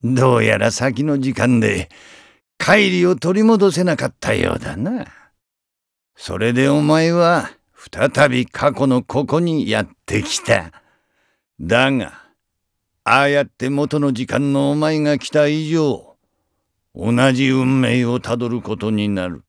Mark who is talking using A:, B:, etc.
A: どうやら先の時間で帰りを取り戻せなかったようだな。それでお前は再び過去のここにやってきた。だが、ああやって元の時間のお前が来た以上、同じ運命をたどることになる。